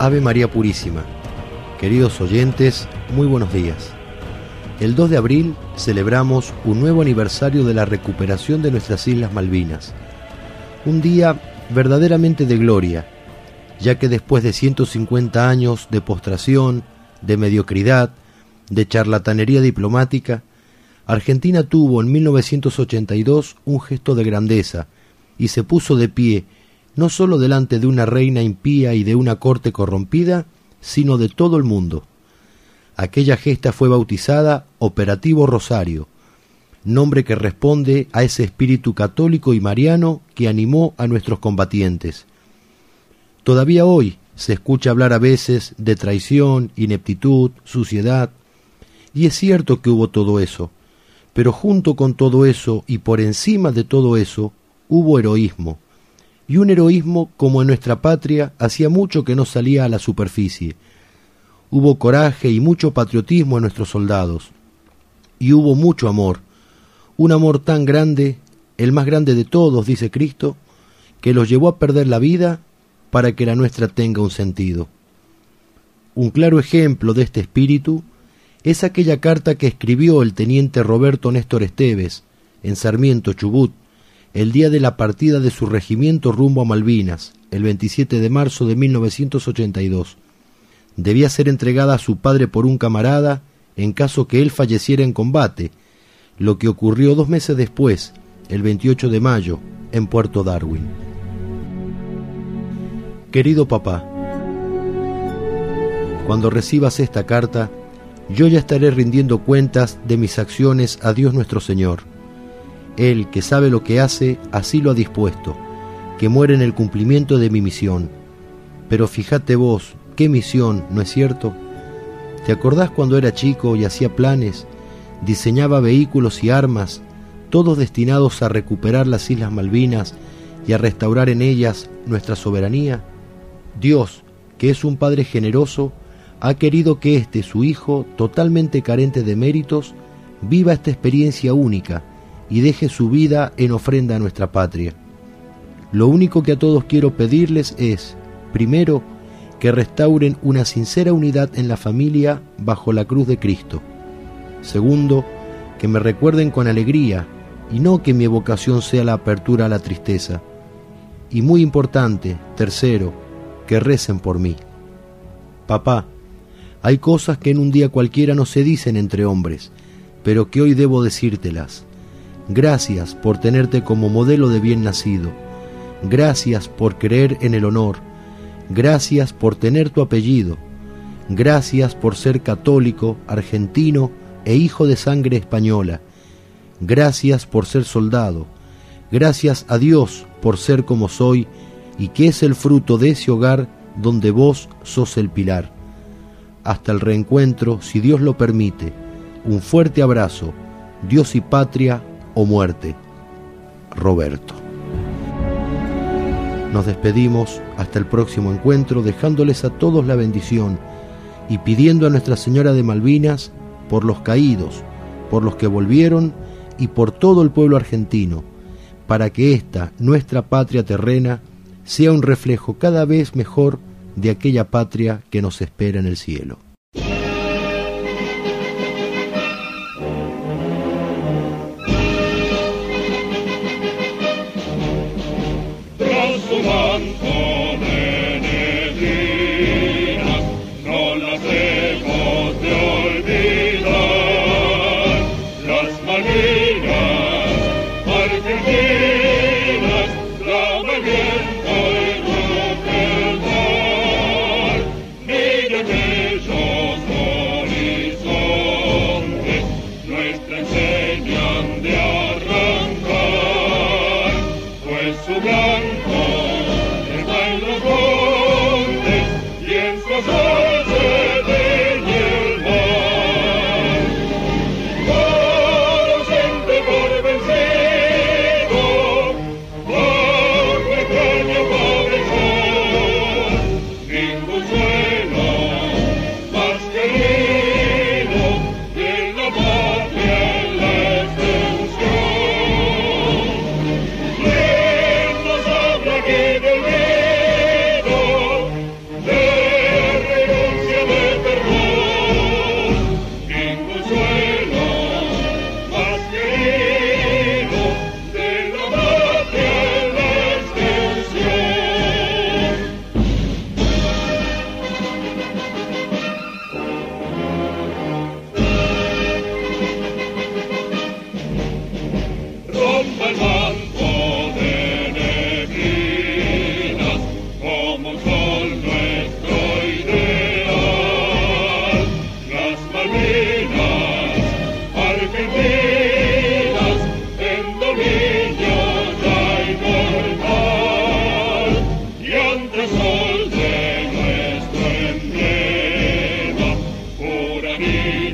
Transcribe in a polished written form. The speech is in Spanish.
Ave María Purísima. Queridos oyentes, muy buenos días. El 2 de abril celebramos un nuevo aniversario de la recuperación de nuestras Islas Malvinas. Un día verdaderamente de gloria, ya que después de 150 años de postración, de mediocridad, de charlatanería diplomática, Argentina tuvo en 1982 un gesto de grandeza y se puso de pie, no solo delante de una reina impía y de una corte corrompida, sino de todo el mundo. Aquella gesta fue bautizada Operativo Rosario, nombre que responde a ese espíritu católico y mariano que animó a nuestros combatientes. Todavía hoy se escucha hablar a veces de traición, ineptitud, suciedad, y es cierto que hubo todo eso, pero junto con todo eso y por encima de todo eso, hubo heroísmo, y un heroísmo como en nuestra patria hacía mucho que no salía a la superficie. Hubo coraje y mucho patriotismo en nuestros soldados, y hubo mucho amor, un amor tan grande, el más grande de todos, dice Cristo, que los llevó a perder la vida para que la nuestra tenga un sentido. Un claro ejemplo de este espíritu es aquella carta que escribió el teniente Roberto Néstor Esteves en Sarmiento, Chubut, el día de la partida de su regimiento rumbo a Malvinas, el 27 de marzo de 1982. Debía ser entregada a su padre por un camarada en caso que él falleciera en combate, lo que ocurrió 2 meses después, el 28 de mayo, en Puerto Darwin. Querido papá, cuando recibas esta carta, yo ya estaré rindiendo cuentas de mis acciones a Dios nuestro Señor. Él, que sabe lo que hace, así lo ha dispuesto, que muere en el cumplimiento de mi misión. Pero fíjate vos, ¿qué misión, no es cierto? ¿Te acordás cuando era chico y hacía planes, diseñaba vehículos y armas, todos destinados a recuperar las Islas Malvinas y a restaurar en ellas nuestra soberanía? Dios, que es un Padre generoso, ha querido que su Hijo, totalmente carente de méritos, viva esta experiencia única y deje su vida en ofrenda a nuestra patria. Lo único que a todos quiero pedirles es, primero, que restauren una sincera unidad en la familia bajo la cruz de Cristo. Segundo, que me recuerden con alegría y no que mi evocación sea la apertura a la tristeza. Y muy importante, tercero, que recen por mí. Papá, hay cosas que en un día cualquiera no se dicen entre hombres, pero que hoy debo decírtelas. Gracias por tenerte como modelo de bien nacido. Gracias por creer en el honor. Gracias por tener tu apellido. Gracias por ser católico, argentino e hijo de sangre española. Gracias por ser soldado. Gracias a Dios por ser como soy y que es el fruto de ese hogar donde vos sos el pilar. Hasta el reencuentro, si Dios lo permite. Un fuerte abrazo. Dios y patria o muerte. Roberto. Nos despedimos hasta el próximo encuentro, dejándoles a todos la bendición y pidiendo a Nuestra Señora de Malvinas por los caídos, por los que volvieron y por todo el pueblo argentino, para que esta, nuestra patria terrena, sea un reflejo cada vez mejor de aquella patria que nos espera en el cielo. Yo Malvinas, Argentinas, en dominio ya inmortal, y ante el sol de nuestro emblema, pura vida.